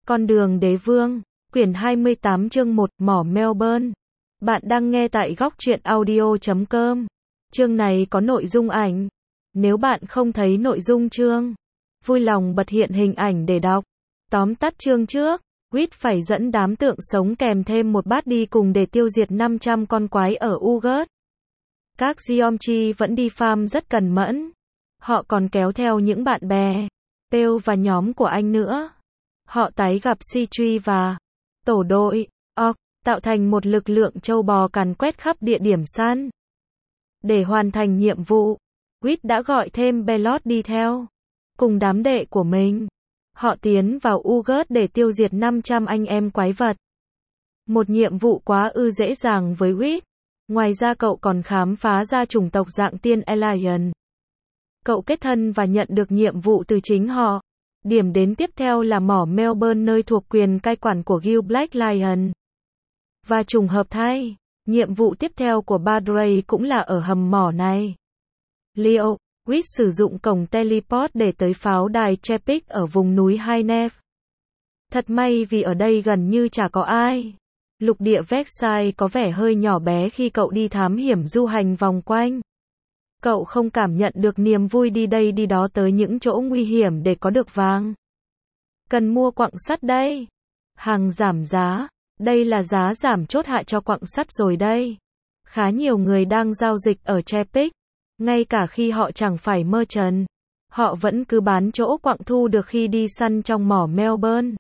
Con đường đế vương, quyển 28 chương 1, mỏ Melbourne. Bạn đang nghe tại góc truyện audio.com. Chương này có nội dung ảnh. Nếu bạn không thấy nội dung chương, vui lòng bật hiện hình ảnh để đọc. Tóm tắt chương trước, Quýt phải dẫn đám tượng sống kèm thêm một bát đi cùng để tiêu diệt 500 con quái ở Ugat. Các Geomchi vẫn đi farm rất cẩn mẫn. Họ còn kéo theo những bạn bè, Pale và nhóm của anh nữa. Họ tái gặp Sitri và tổ đội Orc, tạo thành một lực lượng châu bò càn quét khắp địa điểm săn. Để hoàn thành nhiệm vụ, Quýt đã gọi thêm Belot đi theo. Cùng đám đệ của mình, họ tiến vào Ugat để tiêu diệt 500 anh em quái vật. Một nhiệm vụ quá dễ dàng với Quýt. Ngoài ra cậu còn khám phá ra chủng tộc dạng tiên Alien. Cậu kết thân và nhận được nhiệm vụ từ chính họ. Điểm đến tiếp theo là mỏ Melbourne nơi thuộc quyền cai quản của Guild Black Lion. Và trùng hợp thay, nhiệm vụ tiếp theo của Badray cũng là ở hầm mỏ này. Leo, Quýt sử dụng cổng teleport để tới pháo đài Chepik ở vùng núi Highnef. Thật may vì ở đây gần như chả có ai. Lục địa Vexai có vẻ hơi nhỏ bé khi cậu đi thám hiểm du hành vòng quanh. Cậu không cảm nhận được niềm vui đi đây đi đó tới những chỗ nguy hiểm để có được vàng. Cần mua quặng sắt đây. Hàng giảm giá. Đây là giá giảm chốt hạ cho quặng sắt rồi đây. Khá nhiều người đang giao dịch ở Chepik. Ngay cả khi họ chẳng phải merchant, họ vẫn cứ bán chỗ quặng thu được khi đi săn trong mỏ Melbourne.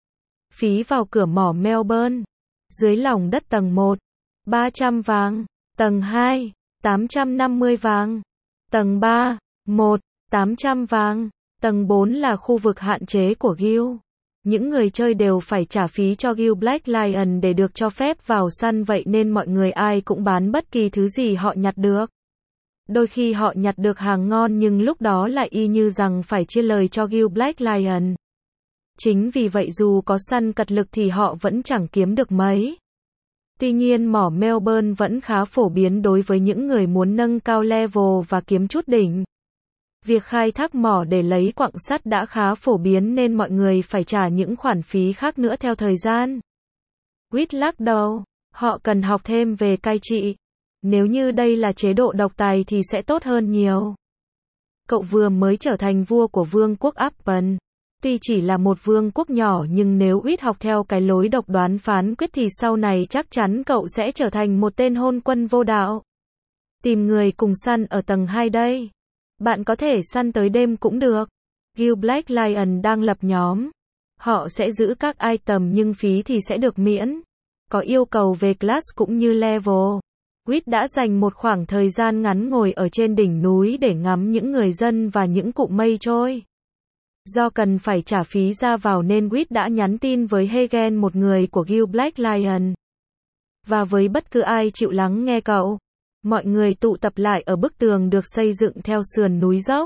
Phí vào cửa mỏ Melbourne. Dưới lòng đất tầng 1, 300 vàng. Tầng 2, 850 vàng. Tầng 3, 800 vàng. Tầng 4 là khu vực hạn chế của Guild. Những người chơi đều phải trả phí cho Guild Black Lion để được cho phép vào săn, vậy nên mọi người ai cũng bán bất kỳ thứ gì họ nhặt được. Đôi khi họ nhặt được hàng ngon nhưng lúc đó lại y như rằng phải chia lời cho Guild Black Lion. Chính vì vậy dù có săn cật lực thì họ vẫn chẳng kiếm được mấy. Tuy nhiên mỏ Melbourne vẫn khá phổ biến đối với những người muốn nâng cao level và kiếm chút đỉnh. Việc khai thác mỏ để lấy quặng sắt đã khá phổ biến nên mọi người phải trả những khoản phí khác nữa theo thời gian. Quýt lắc đầu, họ cần học thêm về cai trị. Nếu như đây là chế độ độc tài thì sẽ tốt hơn nhiều. Cậu vừa mới trở thành vua của vương quốc Appen. Tuy chỉ là một vương quốc nhỏ nhưng nếu Quýt học theo cái lối độc đoán phán quyết thì sau này chắc chắn cậu sẽ trở thành một tên hôn quân vô đạo. Tìm người cùng săn ở tầng 2 đây. Bạn có thể săn tới đêm cũng được. Guild Black Lion đang lập nhóm. Họ sẽ giữ các item nhưng phí thì sẽ được miễn. Có yêu cầu về class cũng như level. Quýt đã dành một khoảng thời gian ngắn ngồi ở trên đỉnh núi để ngắm những người dân và những cụm mây trôi. Do cần phải trả phí ra vào nên Quýt đã nhắn tin với Hagen, một người của Guild Black Lion. Và với bất cứ ai chịu lắng nghe cậu. Mọi người tụ tập lại ở bức tường được xây dựng theo sườn núi dốc.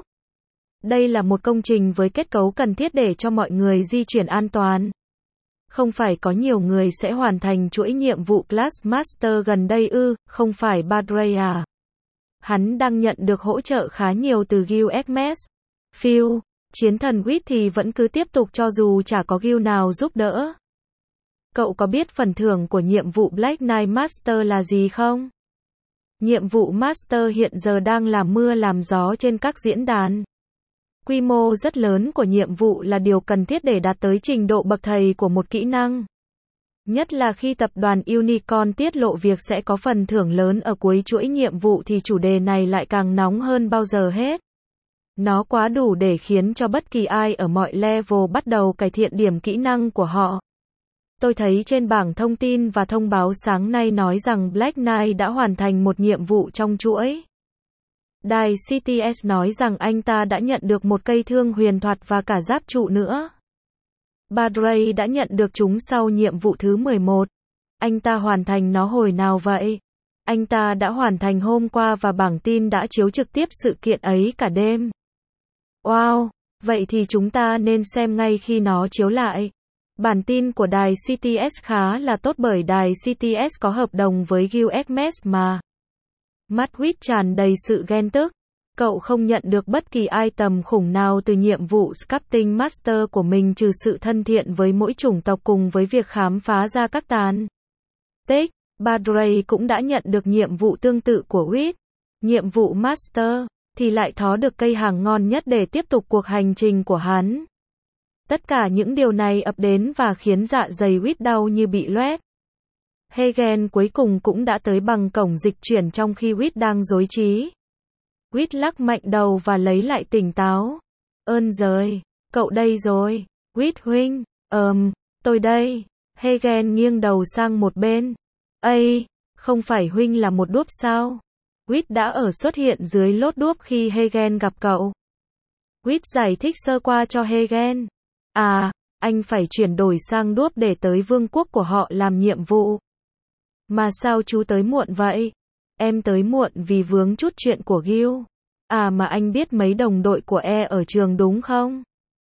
Đây là một công trình với kết cấu cần thiết để cho mọi người di chuyển an toàn. Không phải có nhiều người sẽ hoàn thành chuỗi nhiệm vụ Class Master gần đây không phải Badray à? Hắn đang nhận được hỗ trợ khá nhiều từ Guild Hermes. Phil, chiến thần Quýt thì vẫn cứ tiếp tục cho dù chả có guild nào giúp đỡ. Cậu có biết phần thưởng của nhiệm vụ Black Knight Master là gì không? Nhiệm vụ Master hiện giờ đang làm mưa làm gió trên các diễn đàn. Quy mô rất lớn của nhiệm vụ là điều cần thiết để đạt tới trình độ bậc thầy của một kỹ năng. Nhất là khi tập đoàn Unicorn tiết lộ việc sẽ có phần thưởng lớn ở cuối chuỗi nhiệm vụ thì chủ đề này lại càng nóng hơn bao giờ hết. Nó quá đủ để khiến cho bất kỳ ai ở mọi level bắt đầu cải thiện điểm kỹ năng của họ. Tôi thấy trên bảng thông tin và thông báo sáng nay nói rằng Black Knight đã hoàn thành một nhiệm vụ trong chuỗi. Đài CTS nói rằng anh ta đã nhận được một cây thương huyền thoại và cả giáp trụ nữa. Badray đã nhận được chúng sau nhiệm vụ thứ 11. Anh ta hoàn thành nó hồi nào vậy? Anh ta đã hoàn thành hôm qua và bảng tin đã chiếu trực tiếp sự kiện ấy cả đêm. Wow, vậy thì chúng ta nên xem ngay khi nó chiếu lại. Bản tin của đài CTS khá là tốt bởi đài CTS có hợp đồng với Guild Hermes mà. Mắt Quýt tràn đầy sự ghen tức. Cậu không nhận được bất kỳ item khủng nào từ nhiệm vụ Sculpting Master của mình trừ sự thân thiện với mỗi chủng tộc cùng với việc khám phá ra các tàn tích. Badray cũng đã nhận được nhiệm vụ tương tự của Wit. Nhiệm vụ Master thì lại thó được cây hàng ngon nhất để tiếp tục cuộc hành trình của hắn. Tất cả những điều này ập đến và khiến dạ dày Wit đau như bị loét. Hagen cuối cùng cũng đã tới bằng cổng dịch chuyển trong khi Wit đang rối trí. Wit lắc mạnh đầu và lấy lại tỉnh táo. Ơn giời, cậu đây rồi. Wit huynh, tôi đây. Hagen nghiêng đầu sang một bên. Ây, không phải huynh là một đuốc sao? Wit đã xuất hiện dưới lốt đuốc khi Hagen gặp cậu. Wit giải thích sơ qua cho Hagen. À, anh phải chuyển đổi sang đuốc để tới vương quốc của họ làm nhiệm vụ. Mà sao chú tới muộn vậy? Em tới muộn vì vướng chút chuyện của Gil. À mà anh biết mấy đồng đội của ở trường đúng không?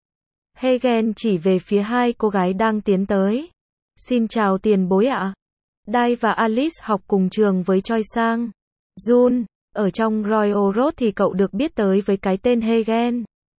Hagen chỉ về phía hai cô gái đang tiến tới. Xin chào tiền bối ạ. Dai và Alice học cùng trường với Choi Sang. Jun, ở trong Royal Road thì cậu được biết tới với cái tên Hagen.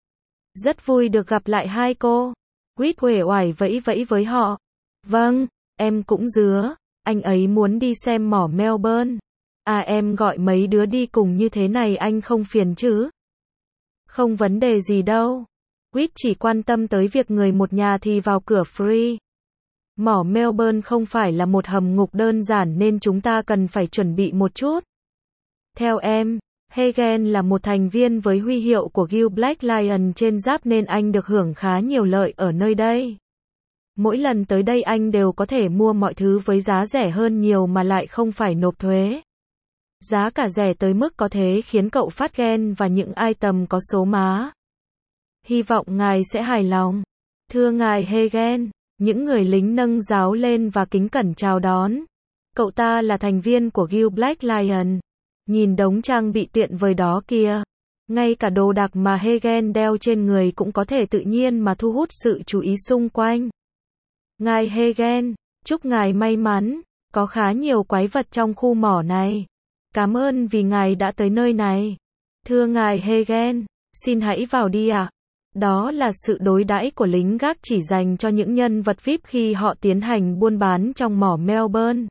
Rất vui được gặp lại hai cô. Wit uể oải vẫy vẫy với họ. Vâng, em cũng dứa. Anh ấy muốn đi xem mỏ Melbourne. À em gọi mấy đứa đi cùng như thế này anh không phiền chứ? Không vấn đề gì đâu. Wit chỉ quan tâm tới việc người một nhà thì vào cửa free. Mỏ Melbourne không phải là một hầm ngục đơn giản nên chúng ta cần phải chuẩn bị một chút. Theo em, Hagen là một thành viên với huy hiệu của Guild Black Lion trên giáp nên anh được hưởng khá nhiều lợi ở nơi đây. Mỗi lần tới đây anh đều có thể mua mọi thứ với giá rẻ hơn nhiều mà lại không phải nộp thuế. Giá cả rẻ tới mức có thể khiến cậu phát ghen và những item có số má. Hy vọng ngài sẽ hài lòng. Thưa ngài Hagen, những người lính nâng giáo lên và kính cẩn chào đón. Cậu ta là thành viên của Guild Black Lion. Nhìn đống trang bị tiện vời đó kìa. Ngay cả đồ đạc mà Hagen đeo trên người cũng có thể tự nhiên mà thu hút sự chú ý xung quanh. Ngài Hagen, chúc ngài may mắn. Có khá nhiều quái vật trong khu mỏ này. Cảm ơn vì ngài đã tới nơi này. Thưa ngài Hagen, xin hãy vào đi ạ. Đó là sự đối đãi của lính gác chỉ dành cho những nhân vật VIP khi họ tiến hành buôn bán trong mỏ Melbourne.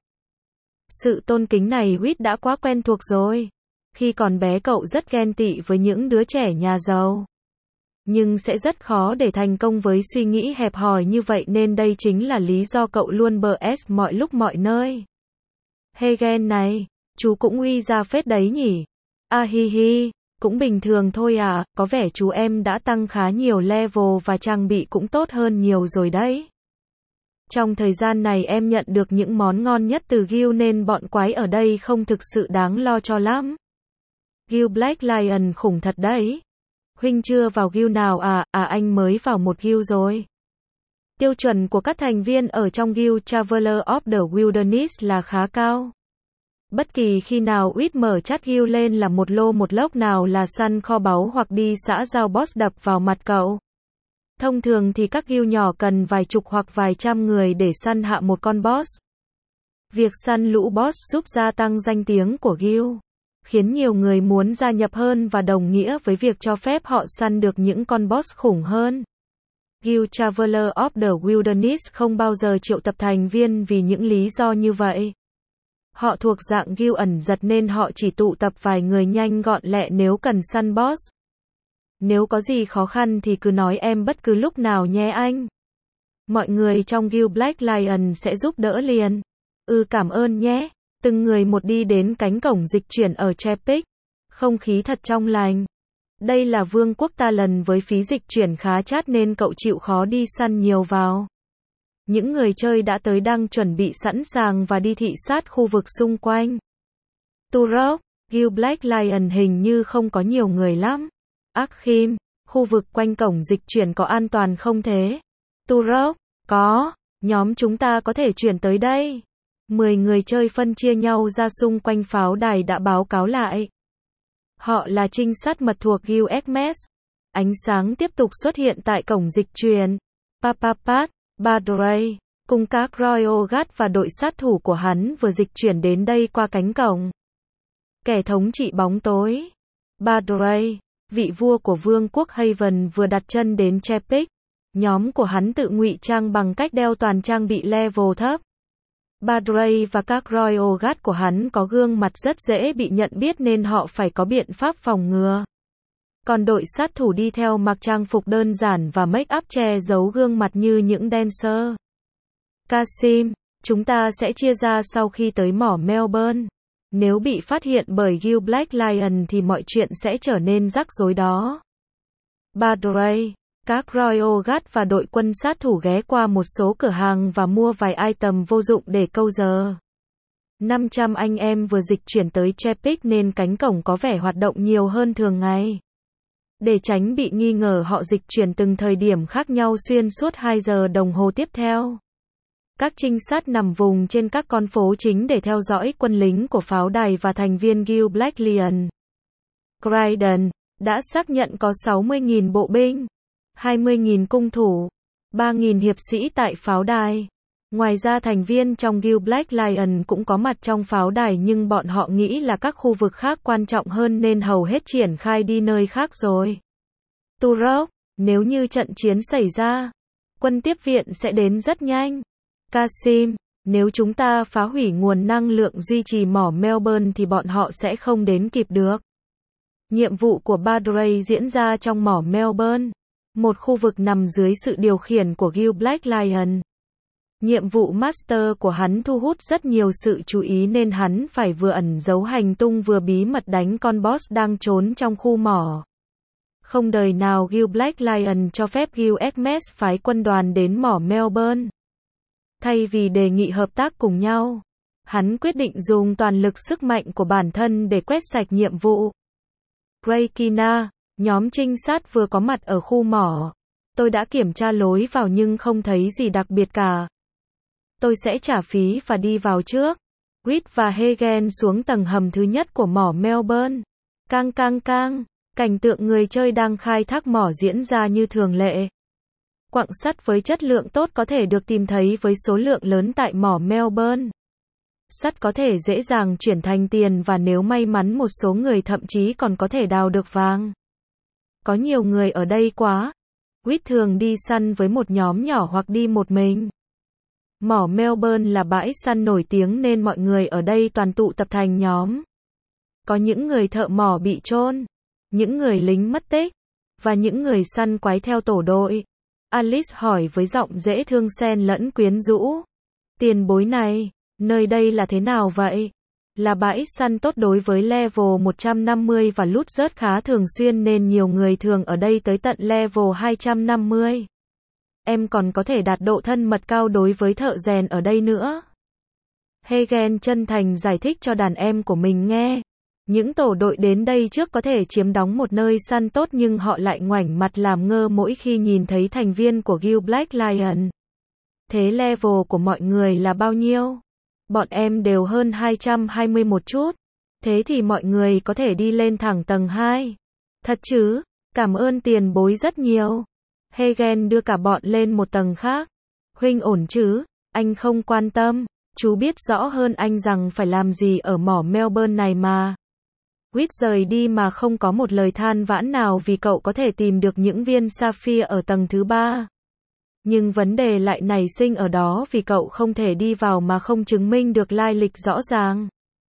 Sự tôn kính này Wit đã quá quen thuộc rồi. Khi còn bé cậu rất ghen tị với những đứa trẻ nhà giàu. Nhưng sẽ rất khó để thành công với suy nghĩ hẹp hòi như vậy nên đây chính là lý do cậu luôn BS mọi lúc mọi nơi. Hagen này, chú cũng uy ra phết đấy nhỉ? À hi hi, cũng bình thường thôi à, có vẻ chú em đã tăng khá nhiều level và trang bị cũng tốt hơn nhiều rồi đấy. Trong thời gian này em nhận được những món ngon nhất từ Guild nên bọn quái ở đây không thực sự đáng lo cho lắm. Guild Black Lion khủng thật đấy. Huynh chưa vào Guild nào à? À anh mới vào một Guild rồi. Tiêu chuẩn của các thành viên ở trong Guild Traveler of the Wilderness là khá cao. Bất kỳ khi nào Wit mở chat Guild lên là một lô một lốc nào là săn kho báu hoặc đi xã giao boss đập vào mặt cậu. Thông thường thì các guild nhỏ cần vài chục hoặc vài trăm người để săn hạ một con boss. Việc săn lũ boss giúp gia tăng danh tiếng của guild, khiến nhiều người muốn gia nhập hơn và đồng nghĩa với việc cho phép họ săn được những con boss khủng hơn. Guild Traveler of the Wilderness không bao giờ triệu tập thành viên vì những lý do như vậy. Họ thuộc dạng guild ẩn giật nên họ chỉ tụ tập vài người nhanh gọn lẹ nếu cần săn boss. Nếu có gì khó khăn thì cứ nói em bất cứ lúc nào nhé anh. Mọi người trong Guild Black Lion sẽ giúp đỡ liền. Cảm ơn nhé. Từng người một đi đến cánh cổng dịch chuyển ở Chepik. Không khí thật trong lành. Đây là vương quốc ta lần với phí dịch chuyển khá chát nên cậu chịu khó đi săn nhiều vào. Những người chơi đã tới đang chuẩn bị sẵn sàng và đi thị sát khu vực xung quanh. Turok, Guild Black Lion hình như không có nhiều người lắm. Akhim, khu vực quanh cổng dịch chuyển có an toàn không thế? Turok, có, nhóm chúng ta có thể chuyển tới đây. 10 người chơi phân chia nhau ra xung quanh pháo đài đã báo cáo lại. Họ là trinh sát mật thuộc Guild Hermes. Ánh sáng tiếp tục xuất hiện tại cổng dịch chuyển. Papapat, Badray, cùng các Royal Guard và đội sát thủ của hắn vừa dịch chuyển đến đây qua cánh cổng. Kẻ thống trị bóng tối. Badray, vị vua của vương quốc Haven vừa đặt chân đến Chepik. Nhóm của hắn tự ngụy trang bằng cách đeo toàn trang bị level thấp. Badray và các Royal Guard của hắn có gương mặt rất dễ bị nhận biết nên họ phải có biện pháp phòng ngừa. Còn đội sát thủ đi theo mặc trang phục đơn giản và make up che giấu gương mặt như những dancer. Kasim, chúng ta sẽ chia ra sau khi tới mỏ Melbourne. Nếu bị phát hiện bởi Gil Black Lion thì mọi chuyện sẽ trở nên rắc rối đó. Badray, các Royal Guard và đội quân sát thủ ghé qua một số cửa hàng và mua vài item vô dụng để câu giờ. 500 anh em vừa dịch chuyển tới Chepik nên cánh cổng có vẻ hoạt động nhiều hơn thường ngày. Để tránh bị nghi ngờ họ dịch chuyển từng thời điểm khác nhau xuyên suốt 2 giờ đồng hồ tiếp theo. Các trinh sát nằm vùng trên các con phố chính để theo dõi quân lính của pháo đài và thành viên Gil Black Lion. Croydon đã xác nhận có 60.000 bộ binh, 20.000 cung thủ, 3.000 hiệp sĩ tại pháo đài. Ngoài ra thành viên trong Gil Black Lion cũng có mặt trong pháo đài nhưng bọn họ nghĩ là các khu vực khác quan trọng hơn nên hầu hết triển khai đi nơi khác rồi. Turok, nếu như trận chiến xảy ra, quân tiếp viện sẽ đến rất nhanh. Kasim, nếu chúng ta phá hủy nguồn năng lượng duy trì mỏ Melbourne thì bọn họ sẽ không đến kịp được. Nhiệm vụ của Badray diễn ra trong mỏ Melbourne, một khu vực nằm dưới sự điều khiển của Gil Black Lion. Nhiệm vụ master của hắn thu hút rất nhiều sự chú ý nên hắn phải vừa ẩn giấu hành tung vừa bí mật đánh con boss đang trốn trong khu mỏ. Không đời nào Gil Black Lion cho phép Gil Hermes phái quân đoàn đến mỏ Melbourne. Thay vì đề nghị hợp tác cùng nhau, hắn quyết định dùng toàn lực sức mạnh của bản thân để quét sạch nhiệm vụ. Reykjavik, nhóm trinh sát vừa có mặt ở khu mỏ. Tôi đã kiểm tra lối vào nhưng không thấy gì đặc biệt cả. Tôi sẽ trả phí và đi vào trước. Reed và Hagen xuống tầng hầm thứ nhất của mỏ Melbourne. Cang cang cang, cảnh tượng người chơi đang khai thác mỏ diễn ra như thường lệ. Quặng sắt với chất lượng tốt có thể được tìm thấy với số lượng lớn tại mỏ Melbourne. Sắt có thể dễ dàng chuyển thành tiền và nếu may mắn một số người thậm chí còn có thể đào được vàng. Có nhiều người ở đây quá. Reed thường đi săn với một nhóm nhỏ hoặc đi một mình. Mỏ Melbourne là bãi săn nổi tiếng nên mọi người ở đây toàn tụ tập thành nhóm. Có những người thợ mỏ bị chôn, những người lính mất tích, và những người săn quái theo tổ đội. Alice hỏi với giọng dễ thương xen lẫn quyến rũ. Tiền bối này, nơi đây là thế nào vậy? Là bãi săn tốt đối với level 150 và loot rớt khá thường xuyên nên nhiều người thường ở đây tới tận level 250. Em còn có thể đạt độ thân mật cao đối với thợ rèn ở đây nữa. Hagen chân thành giải thích cho đàn em của mình nghe. Những tổ đội đến đây trước có thể chiếm đóng một nơi săn tốt nhưng họ lại ngoảnh mặt làm ngơ mỗi khi nhìn thấy thành viên của Gil Black Lion. Thế level của mọi người là bao nhiêu? Bọn em đều hơn 220 một chút. Thế thì mọi người có thể đi lên thẳng tầng 2. Thật chứ? Cảm ơn tiền bối rất nhiều. Hagen đưa cả bọn lên một tầng khác. Huynh ổn chứ? Anh không quan tâm. Chú biết rõ hơn anh rằng phải làm gì ở mỏ Melbourne này mà. Reed rời đi mà không có một lời than vãn nào vì cậu có thể tìm được những viên sapphire ở tầng thứ 3. Nhưng vấn đề lại nảy sinh ở đó vì cậu không thể đi vào mà không chứng minh được lai lịch rõ ràng.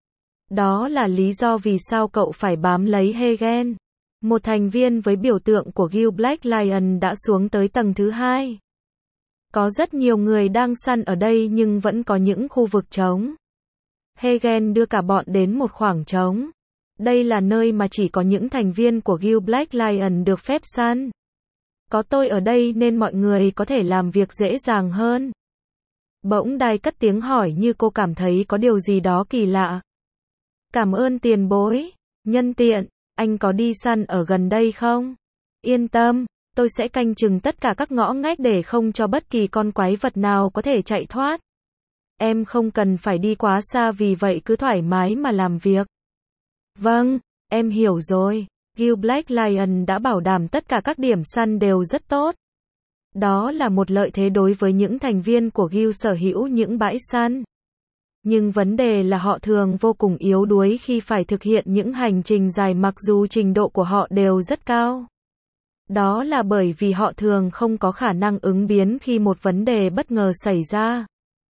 Đó là lý do vì sao cậu phải bám lấy Hagen. Một thành viên với biểu tượng của Gil Black Lion đã xuống tới tầng thứ 2. Có rất nhiều người đang săn ở đây nhưng vẫn có những khu vực trống. Hagen đưa cả bọn đến một khoảng trống. Đây là nơi mà chỉ có những thành viên của Gil Black Lion được phép săn. Có tôi ở đây nên mọi người có thể làm việc dễ dàng hơn. Bỗng Đai cất tiếng hỏi như cô cảm thấy có điều gì đó kỳ lạ. Cảm ơn tiền bối. Nhân tiện, anh có đi săn ở gần đây không? Yên tâm, tôi sẽ canh chừng tất cả các ngõ ngách để không cho bất kỳ con quái vật nào có thể chạy thoát. Em không cần phải đi quá xa vì vậy cứ thoải mái mà làm việc. Vâng, em hiểu rồi. Gil Black Lion đã bảo đảm tất cả các điểm săn đều rất tốt. Đó là một lợi thế đối với những thành viên của Gil sở hữu những bãi săn. Nhưng vấn đề là họ thường vô cùng yếu đuối khi phải thực hiện những hành trình dài mặc dù trình độ của họ đều rất cao. Đó là bởi vì họ thường không có khả năng ứng biến khi một vấn đề bất ngờ xảy ra.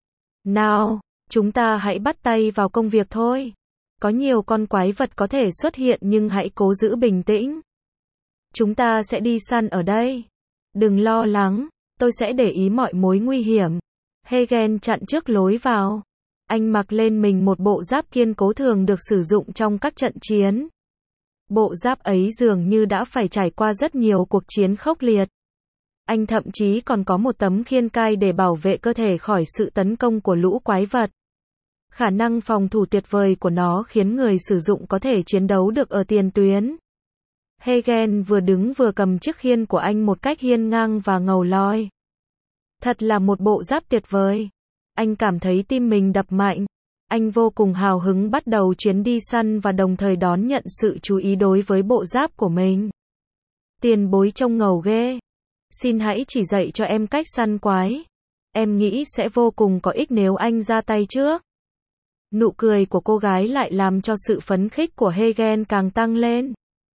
Nào, chúng ta hãy bắt tay vào công việc thôi. Có nhiều con quái vật có thể xuất hiện nhưng hãy cố giữ bình tĩnh. Chúng ta sẽ đi săn ở đây. Đừng lo lắng, tôi sẽ để ý mọi mối nguy hiểm. Hagen chặn trước lối vào. Anh mặc lên mình một bộ giáp kiên cố thường được sử dụng trong các trận chiến. Bộ giáp ấy dường như đã phải trải qua rất nhiều cuộc chiến khốc liệt. Anh thậm chí còn có một tấm khiên cai để bảo vệ cơ thể khỏi sự tấn công của lũ quái vật. Khả năng phòng thủ tuyệt vời của nó khiến người sử dụng có thể chiến đấu được ở tiền tuyến. Hagen vừa đứng vừa cầm chiếc khiên của anh một cách hiên ngang và ngầu loi. Thật là một bộ giáp tuyệt vời. Anh cảm thấy tim mình đập mạnh. Anh vô cùng hào hứng bắt đầu chuyến đi săn và đồng thời đón nhận sự chú ý đối với bộ giáp của mình. Tiền bối trông ngầu ghê. Xin hãy chỉ dạy cho em cách săn quái. Em nghĩ sẽ vô cùng có ích nếu anh ra tay trước. Nụ cười của cô gái lại làm cho sự phấn khích của Hagen càng tăng lên.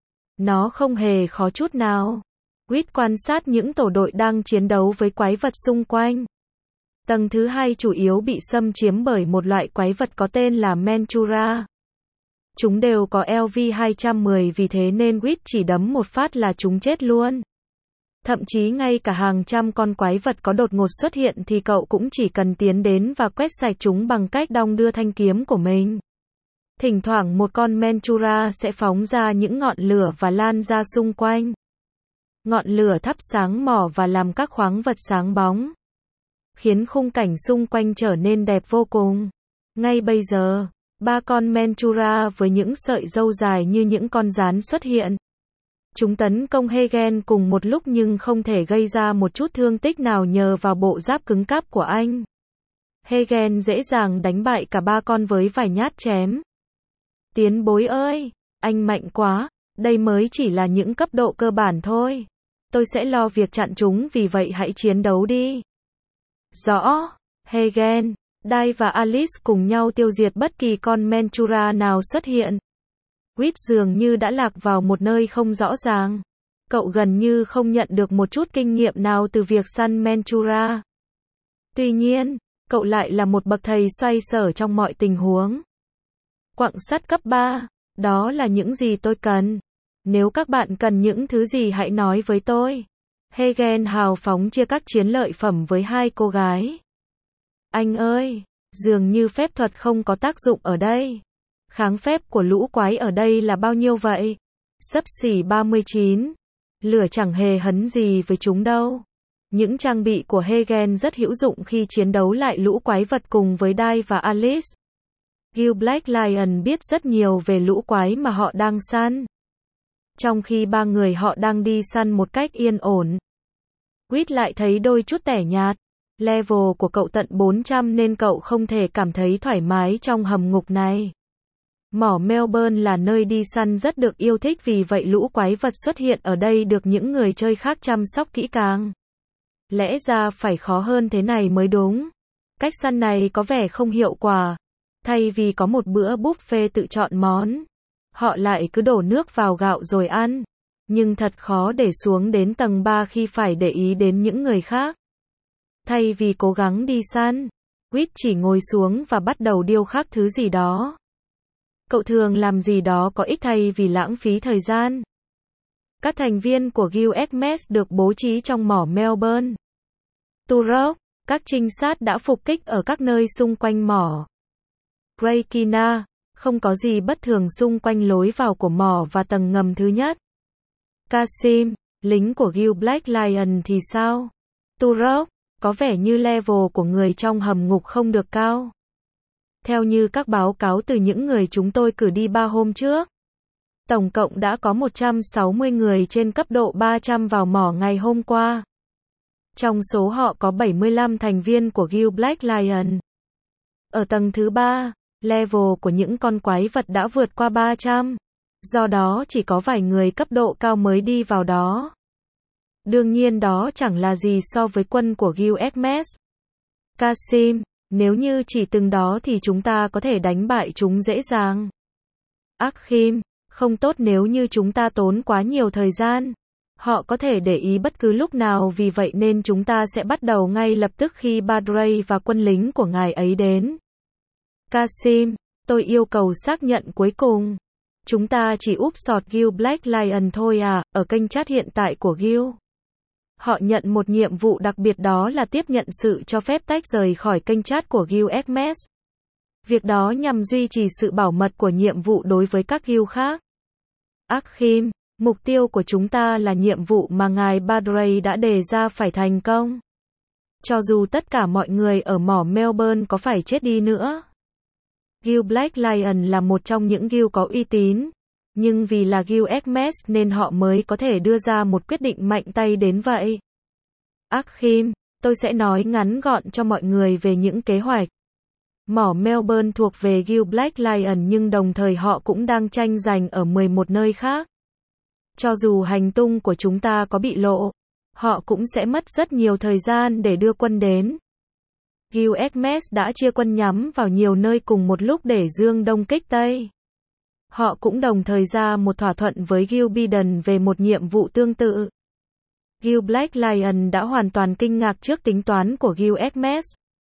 Nó không hề khó chút nào. Quýt quan sát những tổ đội đang chiến đấu với quái vật xung quanh. Tầng thứ 2 chủ yếu bị xâm chiếm bởi một loại quái vật có tên là Mentura. Chúng đều có LV210 vì thế nên Quýt chỉ đấm một phát là chúng chết luôn. Thậm chí ngay cả hàng trăm con quái vật có đột ngột xuất hiện thì cậu cũng chỉ cần tiến đến và quét sạch chúng bằng cách đong đưa thanh kiếm của mình. Thỉnh thoảng một con Mentura sẽ phóng ra những ngọn lửa và lan ra xung quanh. Ngọn lửa thắp sáng mỏ và làm các khoáng vật sáng bóng, khiến khung cảnh xung quanh trở nên đẹp vô cùng. Ngay bây giờ, 3 con Mentura với những sợi râu dài như những con gián xuất hiện. Chúng tấn công Hagen cùng một lúc nhưng không thể gây ra một chút thương tích nào nhờ vào bộ giáp cứng cáp của anh. Hagen dễ dàng đánh bại cả 3 con với vài nhát chém. Tiến bối ơi, anh mạnh quá, đây mới chỉ là những cấp độ cơ bản thôi. Tôi sẽ lo việc chặn chúng vì vậy hãy chiến đấu đi. Rõ, Hagen, Dai và Alice cùng nhau tiêu diệt bất kỳ con Mentura nào xuất hiện. Quýt dường như đã lạc vào một nơi không rõ ràng. Cậu gần như không nhận được một chút kinh nghiệm nào từ việc săn Mentura. Tuy nhiên, cậu lại là một bậc thầy xoay sở trong mọi tình huống. Quặng sắt cấp 3, đó là những gì tôi cần. Nếu các bạn cần những thứ gì hãy nói với tôi. Hagen hào phóng chia các chiến lợi phẩm với 2 cô gái. Anh ơi, dường như phép thuật không có tác dụng ở đây. Kháng phép của lũ quái ở đây là bao nhiêu vậy? Xấp xỉ 39. Lửa chẳng hề hấn gì với chúng đâu. Những trang bị của Hagen rất hữu dụng khi chiến đấu lại lũ quái vật cùng với Dai và Alice. Gil Black Lion biết rất nhiều về lũ quái mà họ đang săn. Trong khi 3 người họ đang đi săn một cách yên ổn, Quýt lại thấy đôi chút tẻ nhạt. Level của cậu tận 400 nên cậu không thể cảm thấy thoải mái trong hầm ngục này. Mỏ Melbourne là nơi đi săn rất được yêu thích vì vậy lũ quái vật xuất hiện ở đây được những người chơi khác chăm sóc kỹ càng. Lẽ ra phải khó hơn thế này mới đúng. Cách săn này có vẻ không hiệu quả. Thay vì có một bữa buffet tự chọn món, họ lại cứ đổ nước vào gạo rồi ăn. Nhưng thật khó để xuống đến tầng 3 khi phải để ý đến những người khác. Thay vì cố gắng đi săn, Quýt chỉ ngồi xuống và bắt đầu điêu khắc thứ gì đó. Cậu thường làm gì đó có ích thay vì lãng phí thời gian. Các thành viên của Guild Hermes được bố trí trong mỏ Melbourne. Turok, các trinh sát đã phục kích ở các nơi xung quanh mỏ. Greykina, không có gì bất thường xung quanh lối vào của mỏ và tầng ngầm thứ nhất. Kasim, lính của Guild Black Lion thì sao? Turok, có vẻ như level của người trong hầm ngục không được cao. Theo như các báo cáo từ những người chúng tôi cử đi 3 hôm trước, tổng cộng đã có 160 người trên cấp độ 300 vào mỏ ngày hôm qua. Trong số họ có 75 thành viên của Guild Black Lion. Ở tầng thứ 3, level của những con quái vật đã vượt qua 300. Do đó chỉ có vài người cấp độ cao mới đi vào đó. Đương nhiên đó chẳng là gì so với quân của Guild Hermes. Kasim, Nếu như chỉ từng đó thì chúng ta có thể đánh bại chúng dễ dàng. Akhim, không tốt nếu như chúng ta tốn quá nhiều thời gian. Họ có thể để ý bất cứ lúc nào, vì vậy nên chúng ta sẽ bắt đầu ngay lập tức khi Badray và quân lính của ngài ấy đến. Qasim, tôi yêu cầu xác nhận cuối cùng. Chúng ta chỉ úp sọt Guild Black Lion thôi à, ở kênh chat hiện tại của Guild. Họ nhận một nhiệm vụ đặc biệt, đó là tiếp nhận sự cho phép tách rời khỏi kênh chat của Guild Hermes. Việc đó nhằm duy trì sự bảo mật của nhiệm vụ đối với các guild khác. Akhim, mục tiêu của chúng ta là nhiệm vụ mà ngài Badray đã đề ra phải thành công. Cho dù tất cả mọi người ở mỏ Melbourne có phải chết đi nữa. Guild Black Lion là một trong những guild có uy tín, nhưng vì là Guild Hermes nên họ mới có thể đưa ra một quyết định mạnh tay đến vậy. Akhim, tôi sẽ nói ngắn gọn cho mọi người về những kế hoạch. Mỏ Melbourne thuộc về Guild Black Lion nhưng đồng thời họ cũng đang tranh giành ở 11 nơi khác. Cho dù hành tung của chúng ta có bị lộ, họ cũng sẽ mất rất nhiều thời gian để đưa quân đến. Guild Hermes đã chia quân nhắm vào nhiều nơi cùng một lúc để dương đông kích tây. Họ cũng đồng thời ra một thỏa thuận với Guild Biden về một nhiệm vụ tương tự. Guild Black Lion đã hoàn toàn kinh ngạc trước tính toán của Guild Hermes.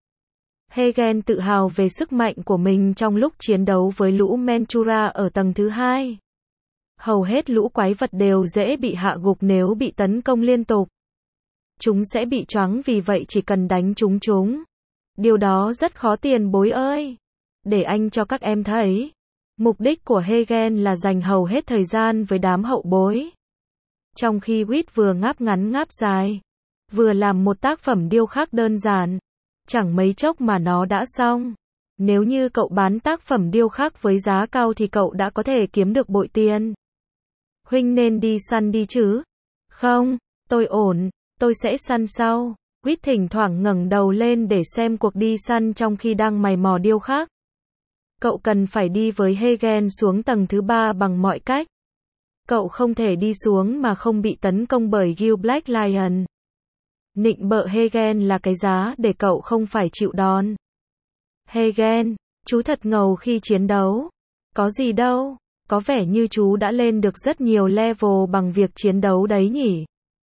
Hegen tự hào về sức mạnh của mình trong lúc chiến đấu với lũ Mentura ở tầng thứ 2. Hầu hết lũ quái vật đều dễ bị hạ gục nếu bị tấn công liên tục. Chúng sẽ bị choáng, vì vậy chỉ cần đánh chúng. Điều đó rất khó, tiền bối ơi. Để anh cho các em thấy. Mục đích của Hegen là dành hầu hết thời gian với đám hậu bối. Trong khi Witt vừa ngáp ngắn ngáp dài, vừa làm một tác phẩm điêu khắc đơn giản. Chẳng mấy chốc mà nó đã xong. Nếu như cậu bán tác phẩm điêu khắc với giá cao thì cậu đã có thể kiếm được bội tiền. Huynh nên đi săn đi chứ? Không, tôi ổn, tôi sẽ săn sau. Witt thỉnh thoảng ngẩng đầu lên để xem cuộc đi săn trong khi đang mày mò điêu khắc. Cậu cần phải đi với Hegen xuống tầng thứ 3 bằng mọi cách. Cậu không thể đi xuống mà không bị tấn công bởi Guild Black Lion. Nịnh bợ Hegen là cái giá để cậu không phải chịu đòn. Hegen, chú thật ngầu khi chiến đấu. Có gì đâu, có vẻ như chú đã lên được rất nhiều level bằng việc chiến đấu đấy nhỉ.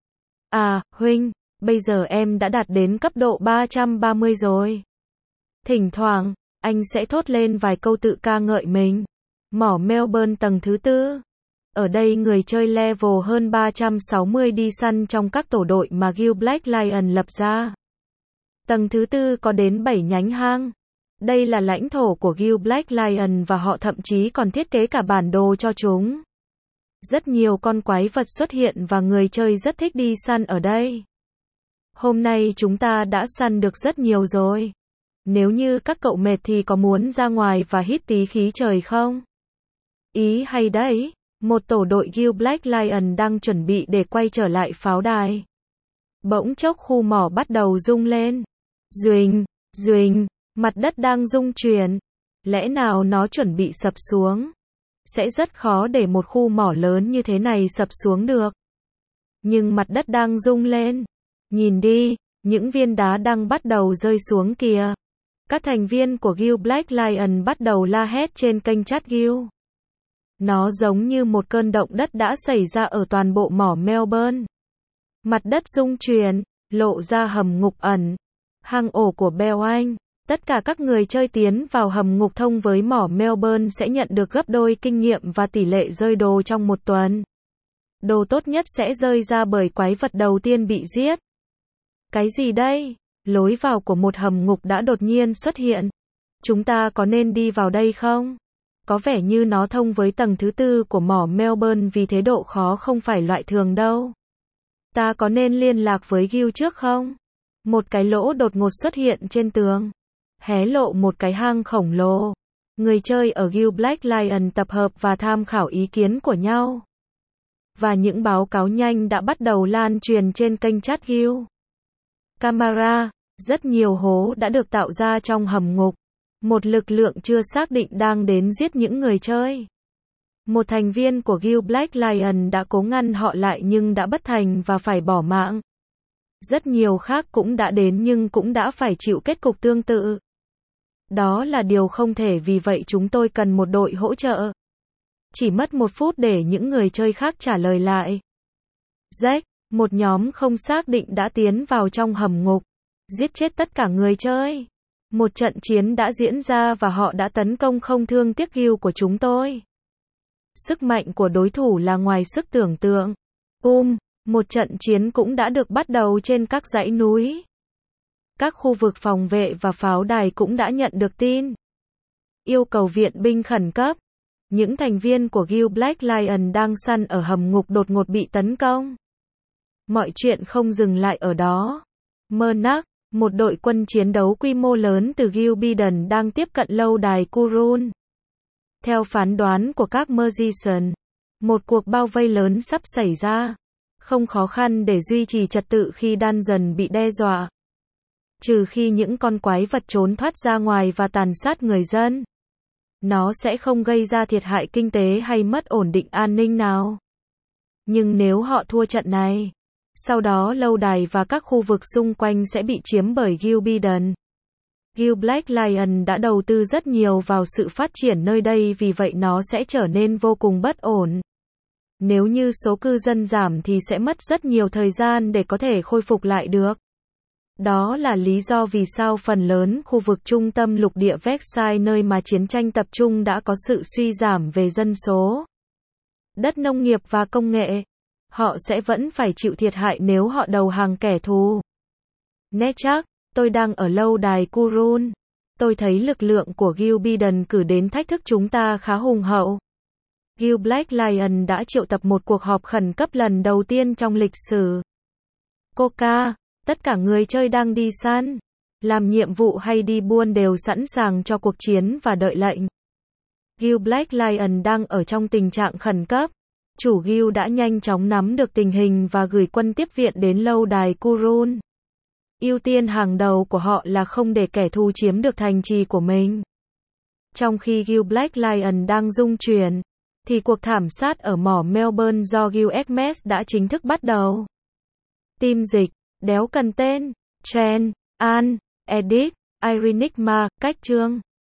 À, huynh, bây giờ em đã đạt đến cấp độ 330 rồi. Thỉnh thoảng, anh sẽ thốt lên vài câu tự ca ngợi mình. Mỏ Melbourne tầng thứ 4. Ở đây người chơi level hơn 360 đi săn trong các tổ đội mà Guild Black Lion lập ra. Tầng thứ 4 có đến 7 nhánh hang. Đây là lãnh thổ của Guild Black Lion và họ thậm chí còn thiết kế cả bản đồ cho chúng. Rất nhiều con quái vật xuất hiện và người chơi rất thích đi săn ở đây. Hôm nay chúng ta đã săn được rất nhiều rồi. Nếu như các cậu mệt thì có muốn ra ngoài và hít tí khí trời không? Ý hay đấy. Một tổ đội Guild Black Lion đang chuẩn bị để quay trở lại pháo đài. Bỗng chốc khu mỏ bắt đầu rung lên. Duỳnh, mặt đất đang rung chuyển. Lẽ nào nó chuẩn bị sập xuống? Sẽ rất khó để một khu mỏ lớn như thế này sập xuống được. Nhưng mặt đất đang rung lên. Nhìn đi, những viên đá đang bắt đầu rơi xuống kìa. Các thành viên của Guild Black Lion bắt đầu la hét trên kênh chat Guild. Nó giống như một cơn động đất đã xảy ra ở toàn bộ mỏ Melbourne. Mặt đất rung chuyển, lộ ra hầm ngục ẩn. Hang ổ của Bell. Tất cả các người chơi tiến vào hầm ngục thông với mỏ Melbourne sẽ nhận được gấp đôi kinh nghiệm và tỷ lệ rơi đồ trong một tuần. Đồ tốt nhất sẽ rơi ra bởi quái vật đầu tiên bị giết. Cái gì đây? Lối vào của một hầm ngục đã đột nhiên xuất hiện. Chúng ta có nên đi vào đây không? Có vẻ như nó thông với tầng thứ 4 của mỏ Melbourne, vì thế độ khó không phải loại thường đâu. Ta có nên liên lạc với Guild trước không? Một cái lỗ đột ngột xuất hiện trên tường. Hé lộ một cái hang khổng lồ. Người chơi ở Guild Black Lion tập hợp và tham khảo ý kiến của nhau. Và những báo cáo nhanh đã bắt đầu lan truyền trên kênh chat Guild. Camera, rất nhiều hố đã được tạo ra trong hầm ngục. Một lực lượng chưa xác định đang đến giết những người chơi. Một thành viên của Guild Black Lion đã cố ngăn họ lại nhưng đã bất thành và phải bỏ mạng. Rất nhiều khác cũng đã đến nhưng cũng đã phải chịu kết cục tương tự. Đó là điều không thể, vì vậy chúng tôi cần một đội hỗ trợ. Chỉ mất 1 phút để những người chơi khác trả lời lại. Jack, một nhóm không xác định đã tiến vào trong hầm ngục, giết chết tất cả người chơi. Một trận chiến đã diễn ra và họ đã tấn công không thương tiếc guild của chúng tôi. Sức mạnh của đối thủ là ngoài sức tưởng tượng. Một trận chiến cũng đã được bắt đầu trên các dãy núi. Các khu vực phòng vệ và pháo đài cũng đã nhận được tin. Yêu cầu viện binh khẩn cấp. Những thành viên của Guild Black Lion đang săn ở hầm ngục đột ngột bị tấn công. Mọi chuyện không dừng lại ở đó. Mernak, một đội quân chiến đấu quy mô lớn từ Guild Bidden đang tiếp cận lâu đài Kurun. Theo phán đoán của các Magician, một cuộc bao vây lớn sắp xảy ra. Không khó khăn để duy trì trật tự khi dungeon bị đe dọa. Trừ khi những con quái vật trốn thoát ra ngoài và tàn sát người dân. Nó sẽ không gây ra thiệt hại kinh tế hay mất ổn định an ninh nào. Nhưng nếu họ thua trận này, sau đó lâu đài và các khu vực xung quanh sẽ bị chiếm bởi Guild Bidden. Guild Black Lion đã đầu tư rất nhiều vào sự phát triển nơi đây, vì vậy nó sẽ trở nên vô cùng bất ổn. Nếu như số cư dân giảm thì sẽ mất rất nhiều thời gian để có thể khôi phục lại được. Đó là lý do vì sao phần lớn khu vực trung tâm lục địa Vexai, nơi mà chiến tranh tập trung, đã có sự suy giảm về dân số, đất nông nghiệp và công nghệ. Họ sẽ vẫn phải chịu thiệt hại nếu họ đầu hàng kẻ thù. Nechak, tôi đang ở lâu đài Kurun. Tôi thấy lực lượng của Guild Bidden cử đến thách thức chúng ta khá hùng hậu. Guild Black Lion đã triệu tập một cuộc họp khẩn cấp lần đầu tiên trong lịch sử. Coca, tất cả người chơi đang đi săn, làm nhiệm vụ hay đi buôn đều sẵn sàng cho cuộc chiến và đợi lệnh. Guild Black Lion đang ở trong tình trạng khẩn cấp. Chủ Guild đã nhanh chóng nắm được tình hình và gửi quân tiếp viện đến lâu đài Kurun. Ưu tiên hàng đầu của họ là không để kẻ thù chiếm được thành trì của mình. Trong khi Guild Black Lion đang rung chuyển, thì cuộc thảm sát ở mỏ Melbourne do Guild Hermes đã chính thức bắt đầu. Team dịch, đéo cần tên, Chen, An, Edit, Irenigma, cách chương.